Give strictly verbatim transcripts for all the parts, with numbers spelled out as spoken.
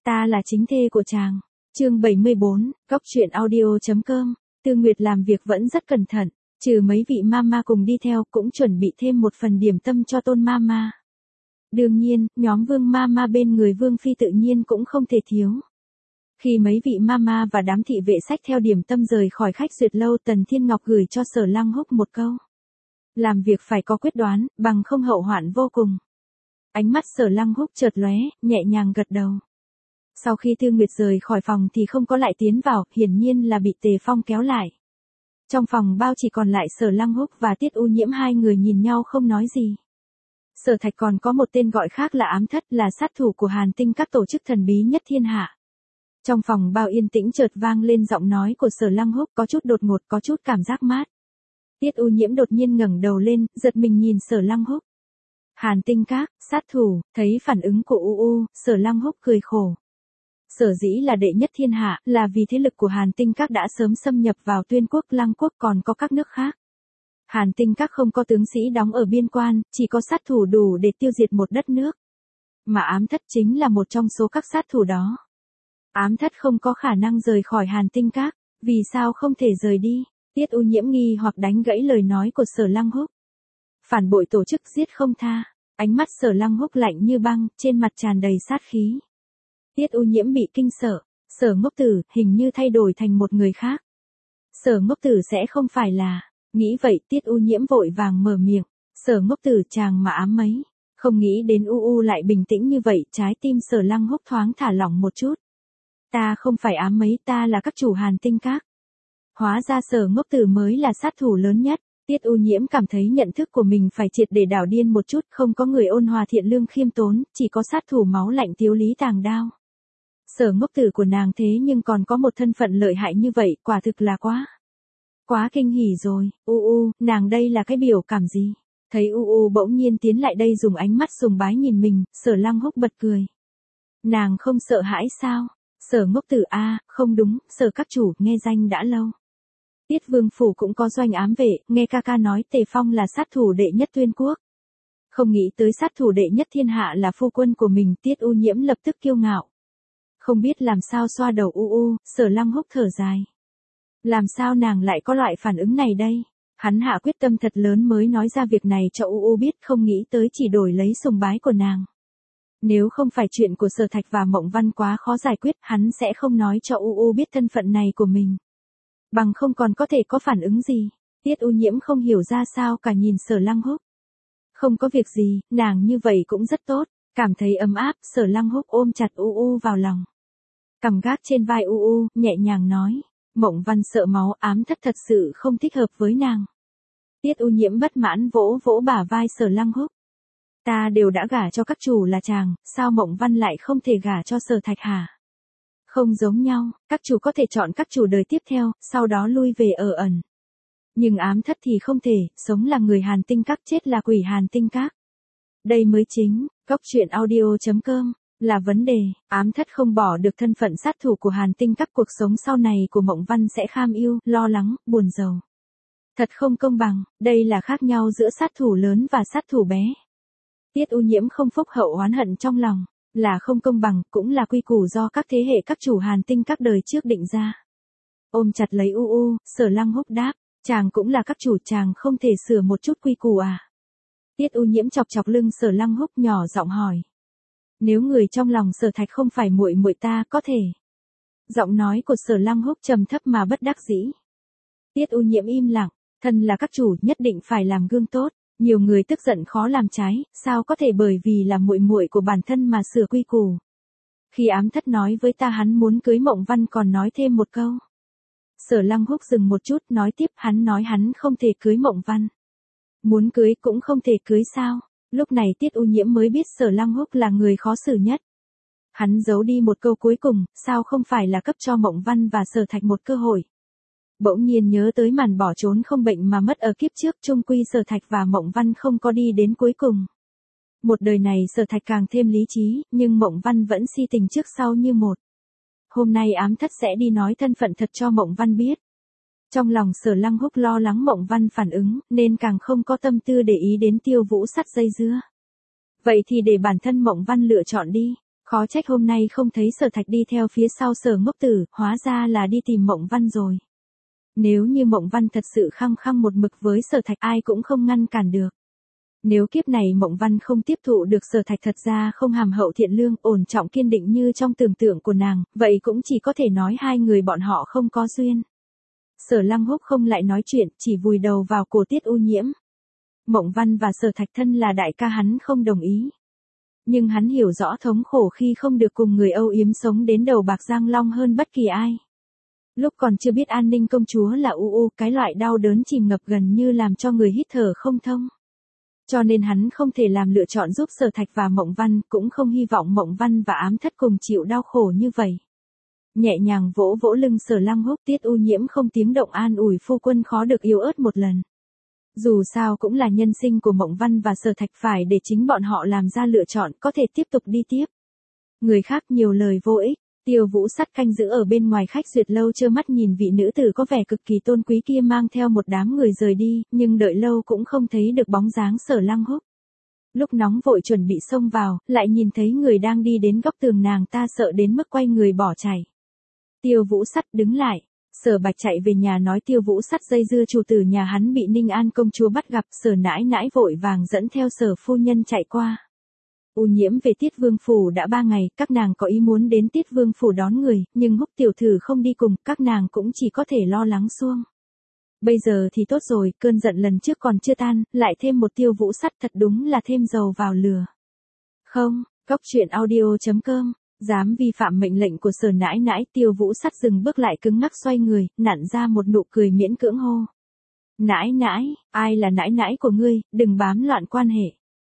Ta là chính thê của chàng. Chương bảy mươi bốn, Góc truyện audio chấm com. Tư Nguyệt làm việc vẫn rất cẩn thận, trừ mấy vị mama cùng đi theo cũng chuẩn bị thêm một phần điểm tâm cho Tôn mama. Đương nhiên, nhóm Vương mama bên người Vương phi tự nhiên cũng không thể thiếu. Khi mấy vị mama và đám thị vệ xách theo điểm tâm rời khỏi khách duyệt lâu, Tần Thiên Ngọc gửi cho Sở Lăng Húc một câu: làm việc phải có quyết đoán, bằng không hậu hoạn vô cùng. Ánh mắt Sở Lăng Húc chợt lóe, nhẹ nhàng gật đầu. Sau khi Tư Nguyệt rời khỏi phòng thì không có lại tiến vào, hiển nhiên là bị Tề Phong kéo lại. Trong phòng bao chỉ còn lại Sở Lăng Húc và Tiết U Nhiễm, hai người nhìn nhau không nói gì. Sở Thạch còn có một tên gọi khác là Ám Thất, là sát thủ của Hàn Tinh các tổ chức thần bí nhất thiên hạ. Trong phòng bao yên tĩnh chợt vang lên giọng nói của Sở Lăng Húc, có chút đột ngột, có chút cảm giác mát. Tiết U Nhiễm đột nhiên ngẩng đầu lên, giật mình nhìn Sở Lăng Húc. Hàn Tinh các, sát thủ, thấy phản ứng của U U, Sở Lăng Húc cười khổ. Sở dĩ là đệ nhất thiên hạ, là vì thế lực của Hàn Tinh các đã sớm xâm nhập vào Tuyên quốc, Lăng quốc, còn có các nước khác. Hàn Tinh các không có tướng sĩ đóng ở biên quan, chỉ có sát thủ đủ để tiêu diệt một đất nước. Mà Ám Thất chính là một trong số các sát thủ đó. Ám Thất không có khả năng rời khỏi Hàn Tinh các, vì sao không thể rời đi? Tiết U Nhiễm nghi hoặc đánh gãy lời nói của Sở Lăng Húc. Phản bội tổ chức giết không tha. Ánh mắt Sở Lăng Húc lạnh như băng, trên mặt tràn đầy sát khí. Tiết U Nhiễm bị kinh sợ, Sở Ngốc Tử hình như thay đổi thành một người khác. Sở Ngốc Tử sẽ không phải là, nghĩ vậy Tiết U Nhiễm vội vàng mở miệng, Sở Ngốc Tử chàng mà ám mấy. Không nghĩ đến U U lại bình tĩnh như vậy, trái tim Sở Lăng Húc thoáng thả lỏng một chút. Ta không phải ám mấy, ta là các chủ Hàn Tinh các. Hóa ra Sở Ngốc Tử mới là sát thủ lớn nhất. Tiết U Nhiễm cảm thấy nhận thức của mình phải triệt để đảo điên một chút, không có người ôn hòa thiện lương khiêm tốn, chỉ có sát thủ máu lạnh Tiếu Lý tàng đao. Sở Ngốc Tử của nàng thế nhưng còn có một thân phận lợi hại như vậy, quả thực là quá. Quá kinh hỉ rồi. U U, nàng đây là cái biểu cảm gì? Thấy U U bỗng nhiên tiến lại đây dùng ánh mắt sùng bái nhìn mình, Sở Lăng Húc bật cười. Nàng không sợ hãi sao? Sở Ngốc Tử a, không đúng, Sở các chủ, nghe danh đã lâu. Tiết Vương phủ cũng có doanh ám vệ, nghe ca ca nói Tề Phong là sát thủ đệ nhất Tuyên quốc. Không nghĩ tới sát thủ đệ nhất thiên hạ là phu quân của mình, Tiết U Nhiễm lập tức kiêu ngạo. Không biết làm sao xoa đầu U U, Sở Lăng Húc thở dài. Làm sao nàng lại có loại phản ứng này đây? Hắn hạ quyết tâm thật lớn mới nói ra việc này cho U U biết, không nghĩ tới chỉ đổi lấy sùng bái của nàng. Nếu không phải chuyện của Sở Thạch và Mộng Văn quá khó giải quyết, hắn sẽ không nói cho U U biết thân phận này của mình. Bằng không còn có thể có phản ứng gì. Tiết U Nhiễm không hiểu ra sao cả, nhìn Sở Lăng Húc. Không có việc gì, nàng như vậy cũng rất tốt. Cảm thấy ấm áp, Sở Lăng Húc ôm chặt U U vào lòng. Cằm gác trên vai U U, nhẹ nhàng nói. Mộng Văn sợ máu, Ám Thất thật sự không thích hợp với nàng. Tiết U Nhiễm bất mãn vỗ vỗ bả vai Sở Lăng Húc. Ta đều đã gả cho các chủ là chàng, sao Mộng Văn lại không thể gả cho Sở Thạch hả? Không giống nhau, các chủ có thể chọn các chủ đời tiếp theo, sau đó lui về ở ẩn. Nhưng Ám Thất thì không thể, sống là người Hàn Tinh các, chết là quỷ Hàn Tinh các. Đây mới chính, Góc truyện audio chấm com, là vấn đề. Ám Thất không bỏ được thân phận sát thủ của Hàn Tinh các, cuộc sống sau này của Mộng Văn sẽ kham ưu, lo lắng, buồn rầu. Thật không công bằng, đây là khác nhau giữa sát thủ lớn và sát thủ bé. Tiết U Nhiễm không phúc hậu oán hận trong lòng. Là không công bằng, cũng là quy củ do các thế hệ các chủ Hàn Tinh các đời trước định ra. Ôm chặt lấy U U, Sở Lăng Húc đáp, chàng cũng là các chủ, chàng không thể sửa một chút quy củ à? Tiết U Nhiễm chọc chọc lưng Sở Lăng Húc, nhỏ giọng hỏi. Nếu người trong lòng Sở Thạch không phải muội muội ta, có thể. Giọng nói của Sở Lăng Húc trầm thấp mà bất đắc dĩ. Tiết U Nhiễm im lặng, thân là các chủ nhất định phải làm gương tốt. Nhiều người tức giận khó làm trái, sao có thể bởi vì là muội muội của bản thân mà sửa quy củ. Khi Ám Thất nói với ta hắn muốn cưới Mộng Văn còn nói thêm một câu. Sở Lăng Húc dừng một chút, nói tiếp, hắn nói hắn không thể cưới Mộng Văn. Muốn cưới cũng không thể cưới sao? Lúc này Tiết U Nhiễm mới biết Sở Lăng Húc là người khó xử nhất. Hắn giấu đi một câu cuối cùng, sao không phải là cấp cho Mộng Văn và Sở Thạch một cơ hội. Bỗng nhiên nhớ tới màn bỏ trốn không bệnh mà mất ở kiếp trước, chung quy Sở Thạch và Mộng Văn không có đi đến cuối cùng. Một đời này Sở Thạch càng thêm lý trí, nhưng Mộng Văn vẫn si tình trước sau như một. Hôm nay Ám Thất sẽ đi nói thân phận thật cho Mộng Văn biết. Trong lòng Sở Lăng Húc lo lắng Mộng Văn phản ứng, nên càng không có tâm tư để ý đến Tiêu Vũ Sắt dây dưa. Vậy thì để bản thân Mộng Văn lựa chọn đi. Khó trách hôm nay không thấy Sở Thạch đi theo phía sau Sở Ngốc Tử, hóa ra là đi tìm Mộng Văn rồi. Nếu như Mộng Văn thật sự khăng khăng một mực với Sở Thạch ai cũng không ngăn cản được. Nếu kiếp này Mộng Văn không tiếp thụ được Sở Thạch thật ra không hàm hậu thiện lương, ổn trọng kiên định như trong tưởng tượng của nàng, vậy cũng chỉ có thể nói hai người bọn họ không có duyên. Sở Lăng Húc không lại nói chuyện, chỉ vùi đầu vào cổ Tiết U Nhiễm. Mộng Văn và Sở Thạch thân là đại ca hắn không đồng ý. Nhưng hắn hiểu rõ thống khổ khi không được cùng người âu yếm sống đến đầu bạc răng long hơn bất kỳ ai. Lúc còn chưa biết An Ninh công chúa là u u, cái loại đau đớn chìm ngập gần như làm cho người hít thở không thông. Cho nên hắn không thể làm lựa chọn giúp Sở Thạch và Mộng Văn, cũng không hy vọng Mộng Văn và Ám Thất cùng chịu đau khổ như vậy. Nhẹ nhàng vỗ vỗ lưng Sở Lăng Húc, Tiết U Nhiễm không tiếng động an ủi phu quân khó được yếu ớt một lần. Dù sao cũng là nhân sinh của Mộng Văn và Sở Thạch, phải để chính bọn họ làm ra lựa chọn, có thể tiếp tục đi tiếp. Người khác nhiều lời vô ích. Tiêu Vũ Sắt canh giữ ở bên ngoài khách duyệt lâu trơ mắt nhìn vị nữ tử có vẻ cực kỳ tôn quý kia mang theo một đám người rời đi, nhưng đợi lâu cũng không thấy được bóng dáng Sở Lăng Húc. Lúc nóng vội chuẩn bị xông vào, lại nhìn thấy người đang đi đến góc tường, nàng ta sợ đến mức quay người bỏ chạy. Tiêu Vũ Sắt đứng lại. Sở Bạch chạy về nhà nói Tiêu Vũ Sắt dây dưa chủ tử nhà hắn bị Ninh An công chúa bắt gặp. Sở nãi nãi vội vàng dẫn theo Sở phu nhân chạy qua. U Nhiễm về Tiết Vương phủ đã ba ngày, các nàng có ý muốn đến Tiết Vương phủ đón người, nhưng Húc tiểu thư không đi cùng, các nàng cũng chỉ có thể lo lắng xuông. Bây giờ thì tốt rồi, cơn giận lần trước còn chưa tan, lại thêm một Tiêu Vũ Sắt, thật đúng là thêm dầu vào lửa. Không, Cóc truyện audio chấm com. Dám vi phạm mệnh lệnh của Sở nãi nãi, Tiêu Vũ Sắt dừng bước lại cứng ngắc xoay người, nặn ra một nụ cười miễn cưỡng hô. Nãi nãi, ai là nãi nãi của ngươi, đừng bám loạn quan hệ.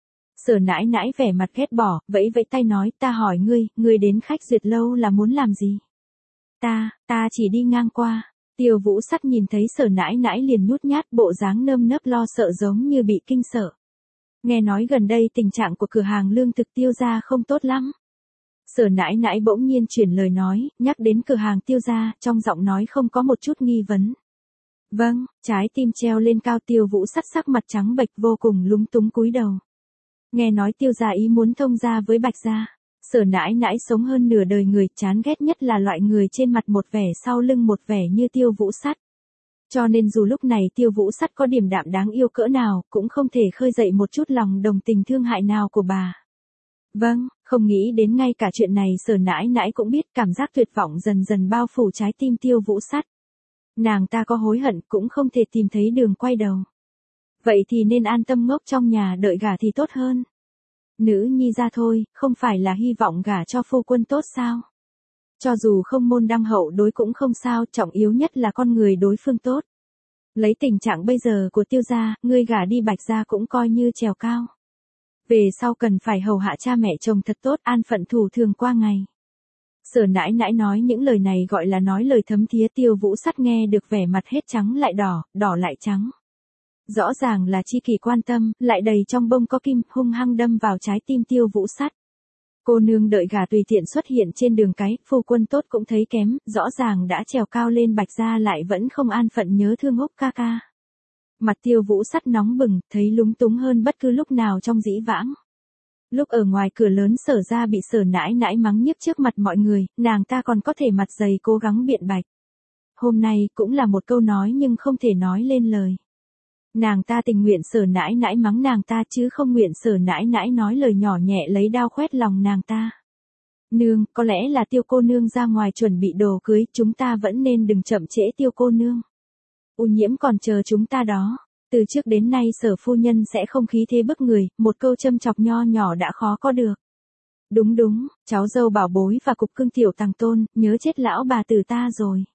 Sở nãi nãi vẻ mặt ghét bỏ, vẫy vẫy tay nói, ta hỏi ngươi, ngươi đến khách duyệt lâu là muốn làm gì? Ta, ta chỉ đi ngang qua. Tiêu Vũ Sắt nhìn thấy Sở nãi nãi liền nhút nhát, bộ dáng nơm nớp lo sợ giống như bị kinh sợ. Nghe nói gần đây tình trạng của cửa hàng lương thực Tiêu gia không tốt lắm. Sở nãi nãi bỗng nhiên chuyển lời nói, nhắc đến cửa hàng Tiêu gia, trong giọng nói không có một chút nghi vấn. Vâng, trái tim treo lên cao. Tiêu Vũ Sắt sắc mặt trắng bệch vô cùng lúng túng cúi đầu. Nghe nói Tiêu gia ý muốn thông gia với Bạch gia. Sở nãi nãi sống hơn nửa đời người, chán ghét nhất là loại người trên mặt một vẻ sau lưng một vẻ như Tiêu Vũ Sắt. Cho nên dù lúc này Tiêu Vũ Sắt có điềm đạm đáng yêu cỡ nào, cũng không thể khơi dậy một chút lòng đồng tình thương hại nào của bà. Vâng, không nghĩ đến ngay cả chuyện này Sở nãi nãi cũng biết, cảm giác tuyệt vọng dần dần bao phủ trái tim Tiêu Vũ Sắt. Nàng ta có hối hận cũng không thể tìm thấy đường quay đầu. Vậy thì nên an tâm ngốc trong nhà đợi gả thì tốt hơn. Nữ nhi ra thôi, không phải là hy vọng gả cho phu quân tốt sao? Cho dù không môn đăng hậu đối cũng không sao, trọng yếu nhất là con người đối phương tốt. Lấy tình trạng bây giờ của Tiêu gia, ngươi gả đi Bạch gia cũng coi như trèo cao. Về sau cần phải hầu hạ cha mẹ chồng thật tốt, an phận thủ thường qua ngày. Sở nãi nãi nói những lời này gọi là nói lời thấm thía. Tiêu Vũ Sắt nghe được vẻ mặt hết trắng lại đỏ, đỏ lại trắng. Rõ ràng là chi kỷ quan tâm, lại đầy trong bông có kim, hung hăng đâm vào trái tim Tiêu Vũ Sắt. Cô nương đợi gà tùy tiện xuất hiện trên đường cái, phu quân tốt cũng thấy kém, rõ ràng đã trèo cao lên Bạch gia lại vẫn không an phận nhớ thương Húc ca ca. Mặt Tiêu Vũ Sắt nóng bừng, thấy lúng túng hơn bất cứ lúc nào trong dĩ vãng. Lúc ở ngoài cửa lớn Sở ra bị Sở nãi nãi mắng nhiếc trước mặt mọi người, nàng ta còn có thể mặt dày cố gắng biện bạch. Hôm nay cũng là một câu nói nhưng không thể nói lên lời. Nàng ta tình nguyện Sở nãi nãi mắng nàng ta chứ không nguyện Sở nãi nãi nói lời nhỏ nhẹ lấy đao khoét lòng nàng ta. Nương, có lẽ là Tiêu cô nương ra ngoài chuẩn bị đồ cưới, chúng ta vẫn nên đừng chậm trễ Tiêu cô nương. U Nhiễm còn chờ chúng ta đó. Từ trước đến nay Sở phu nhân sẽ không khí thế bức người, một câu châm chọc nho nhỏ đã khó có được. Đúng đúng, cháu dâu bảo bối và cục cưng tiểu tàng tôn, nhớ chết lão bà tử ta rồi.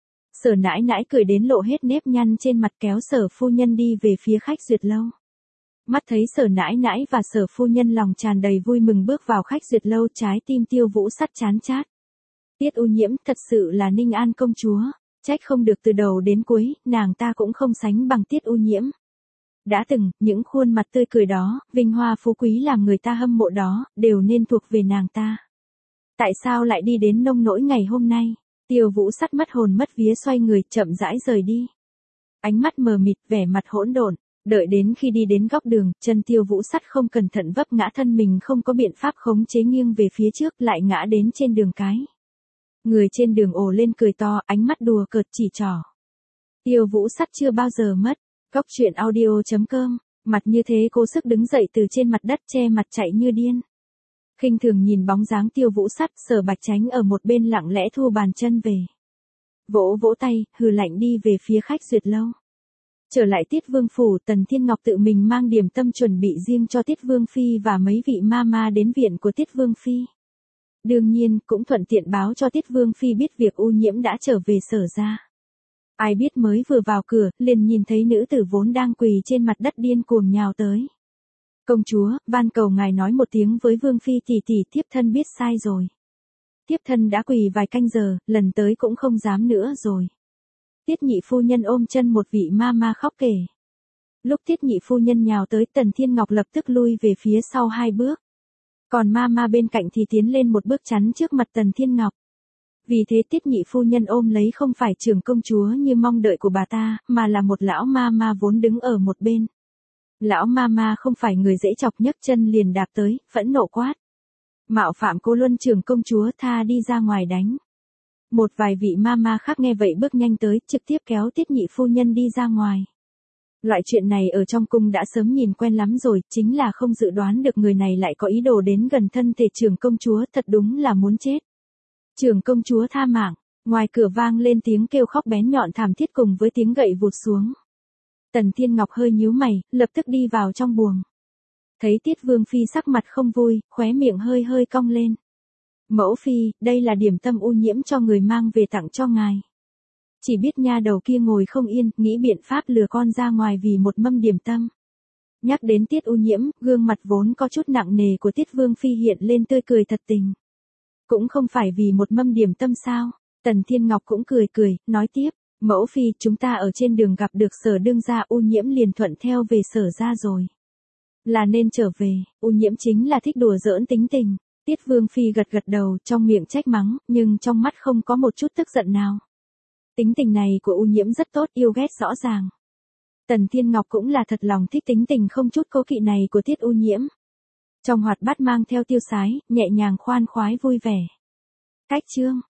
Sở nãi nãi cười đến lộ hết nếp nhăn trên mặt, kéo Sở phu nhân đi về phía khách duyệt lâu. Mắt thấy Sở nãi nãi và Sở phu nhân lòng tràn đầy vui mừng bước vào khách duyệt lâu, trái tim Tiêu Vũ Sắt chán chát. Tiết U Nhiễm thật sự là Ninh An công chúa, trách không được từ đầu đến cuối, nàng ta cũng không sánh bằng Tiết U Nhiễm. Đã từng, những khuôn mặt tươi cười đó, vinh hoa phú quý làm người ta hâm mộ đó, đều nên thuộc về nàng ta. Tại sao lại đi đến nông nỗi ngày hôm nay? Tiêu Vũ Sắt mất hồn mất vía xoay người, chậm rãi rời đi. Ánh mắt mờ mịt, vẻ mặt hỗn độn. Đợi đến khi đi đến góc đường, chân Tiêu Vũ Sắt không cẩn thận vấp ngã, thân mình không có biện pháp khống chế nghiêng về phía trước, lại ngã đến trên đường cái. Người trên đường ồ lên cười to, ánh mắt đùa cợt chỉ trỏ. Tiêu Vũ Sắt chưa bao giờ mất. Góc truyện audio chấm com, mặt như thế cố sức đứng dậy từ trên mặt đất, che mặt chạy như điên. Khinh thường nhìn bóng dáng Tiêu Vũ Sắt, Sở Bạch Chánh ở một bên lặng lẽ thu bàn chân về. Vỗ vỗ tay, hừ lạnh đi về phía khách duyệt lâu. Trở lại Tiết Vương phủ, Tần Thiên Ngọc tự mình mang điểm tâm chuẩn bị riêng cho Tiết Vương phi và mấy vị ma ma đến viện của Tiết Vương phi. Đương nhiên, cũng thuận tiện báo cho Tiết Vương phi biết việc U Nhiễm đã trở về Sở gia. Ai biết mới vừa vào cửa, liền nhìn thấy nữ tử vốn đang quỳ trên mặt đất điên cuồng nhào tới. Công chúa, van cầu ngài nói một tiếng với Vương phi tỷ tỷ, thiếp thân biết sai rồi. Thiếp thân đã quỳ vài canh giờ, lần tới cũng không dám nữa rồi. Tiết nhị phu nhân ôm chân một vị ma ma khóc kể. Lúc Tiết nhị phu nhân nhào tới, Tần Thiên Ngọc lập tức lui về phía sau hai bước. Còn ma ma bên cạnh thì tiến lên một bước chắn trước mặt Tần Thiên Ngọc. Vì thế Tiết nhị phu nhân ôm lấy không phải trưởng công chúa như mong đợi của bà ta, mà là một lão ma ma vốn đứng ở một bên. Lão ma ma không phải người dễ chọc, nhấc chân liền đạp tới, phẫn nộ quát. Mạo phạm cô Luân trưởng công chúa, tha đi ra ngoài đánh. Một vài vị ma ma khác nghe vậy bước nhanh tới, trực tiếp kéo Tiết nhị phu nhân đi ra ngoài. Loại chuyện này ở trong cung đã sớm nhìn quen lắm rồi, chính là không dự đoán được người này lại có ý đồ đến gần thân thể trưởng công chúa, thật đúng là muốn chết. Trưởng công chúa tha mạng, ngoài cửa vang lên tiếng kêu khóc bén nhọn thảm thiết cùng với tiếng gậy vụt xuống. Tần Thiên Ngọc hơi nhíu mày, lập tức đi vào trong buồng. Thấy Tiết Vương phi sắc mặt không vui, khóe miệng hơi hơi cong lên. Mẫu phi, đây là điểm tâm U Nhiễm cho người mang về tặng cho ngài. Chỉ biết nha đầu kia ngồi không yên, nghĩ biện pháp lừa con ra ngoài vì một mâm điểm tâm. Nhắc đến Tiết U Nhiễm, gương mặt vốn có chút nặng nề của Tiết Vương phi hiện lên tươi cười thật tình. Cũng không phải vì một mâm điểm tâm sao? Tần Thiên Ngọc cũng cười cười, nói tiếp, mẫu phi, chúng ta ở trên đường gặp được Sở đương gia, U Nhiễm liền thuận theo về Sở gia rồi. Là nên trở về, U Nhiễm chính là thích đùa giỡn tính tình. Tiết Vương phi gật gật đầu, trong miệng trách mắng, nhưng trong mắt không có một chút tức giận nào. Tính tình này của U Nhiễm rất tốt, yêu ghét rõ ràng. Tần Thiên Ngọc cũng là thật lòng thích tính tình không chút cố kỵ này của Tiết U Nhiễm. Trong hoạt bát mang theo tiêu sái, nhẹ nhàng khoan khoái vui vẻ. Cách chương